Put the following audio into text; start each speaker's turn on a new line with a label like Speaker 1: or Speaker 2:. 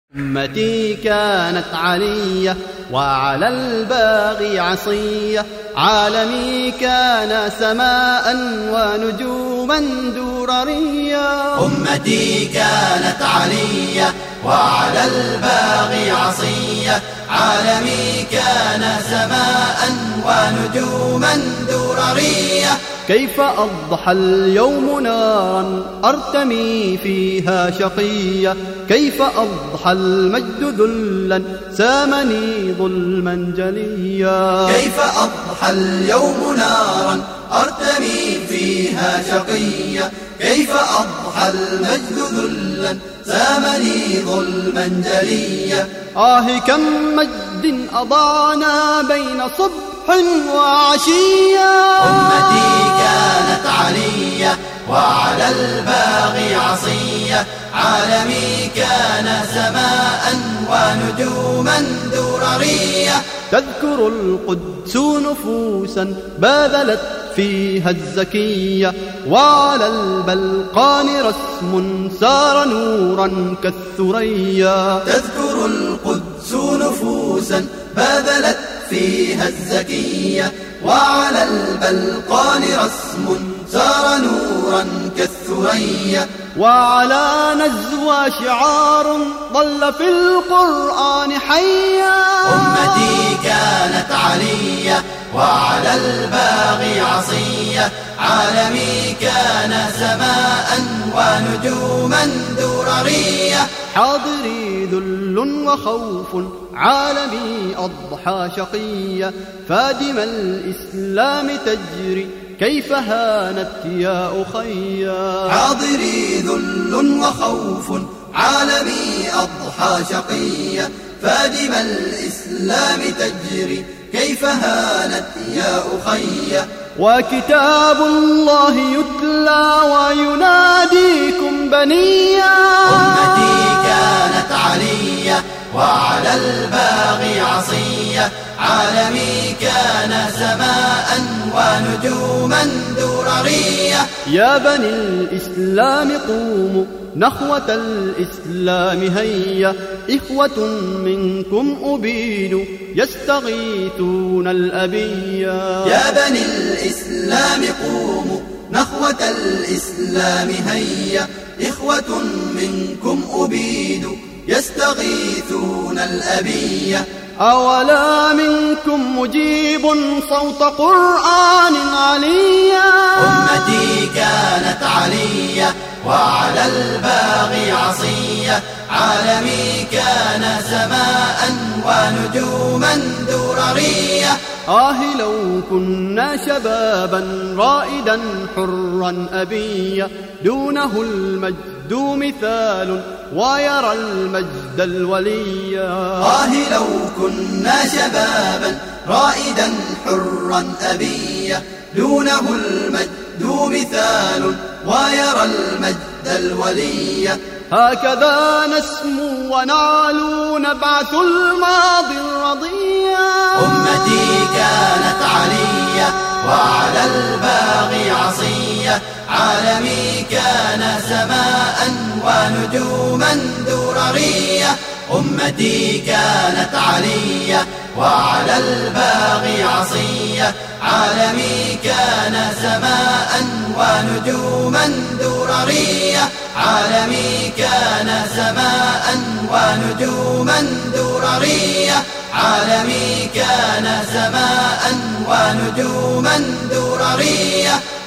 Speaker 1: أمتي كانت علية وعلى الباغي عصية، عالمي كان سماء ونجوما دررية.
Speaker 2: أمتي كانت علية وعلى الباغي عصية، عالمي كان سماء ونجوما دررية.
Speaker 1: كيف أضحى اليوم نارا أرتمي فيها شقية، كيف أضحى المجد ذلا سامني ظلما جليا.
Speaker 2: كيف أضحى اليوم نارا أرتمي فيها شقية، كيف أضحى المجد ذلا سامني ظلما جليا.
Speaker 1: كم مجد أضعنا بين صبح وعشيا.
Speaker 2: أمتي كانت علية وعلى الباغي عصية، عالمي كان سماء ونجوما دررية.
Speaker 1: تذكر القدس نفوسا باذلت فيها الزكية، وعلى البلقان رسم سار نورا كالثريا.
Speaker 2: تذكر القدس نفوسا باذلت فيها الزكية، وعلى البلقان رسم سار نورا كالثريا.
Speaker 1: وعلى نزوى شعار ظل في القرآن حيا.
Speaker 2: أمتي كانت علية وعلى الباغي عصية، عالمي كان سماء ونجوما دررية.
Speaker 1: حاضري ذل وخوف عالمي أضحى شقية، فادم الإسلام تجري كيف هانت يا أخيا.
Speaker 2: حاضري ذل وخوف عالمي أضحى شقية، فادم الإسلام تجري كيف هانت يا أخيا.
Speaker 1: وكتاب الله يتلى ويناديكم بنيا.
Speaker 2: أمتي كانت علية وعلى الباغي عصية، عالمي كان سماء ونجوما دررية.
Speaker 1: يا بني الإسلام قوموا نخوة الإسلام هيا، إخوة منكم أبيد يستغيثون الأبيا.
Speaker 2: يا بني الإسلام قوموا نخوة الإسلام هيا، إخوة منكم أبيد يستغيثون الأبية.
Speaker 1: أولا منكم مجيب صوت قرآن عليا.
Speaker 2: أمتي كانت علية وعلى الباغي عصية، عالمي كان سماء ونجوما دررية.
Speaker 1: لو كنا شبابا رائدا حرا أبيا، دونه المجد مثال ويرى المجد الوليا.
Speaker 2: لو كنا شبابا رائدا حرا أبيا، دونه المجد مثال ويرى المجد الوليا.
Speaker 1: هكذا نسمو ونعلو نبعث الماضي الرضيا.
Speaker 2: أمتي كانت علية وعلى الباغي عصية، عالمي كان سماء ونجوما دررية. أمتي كانت علية وعلى الباغي عصية، عالمي كان سماء ونجوما دررية. عالمي كان سماء ونجوما دررية. عالمي كان سماء ونجوما دررية.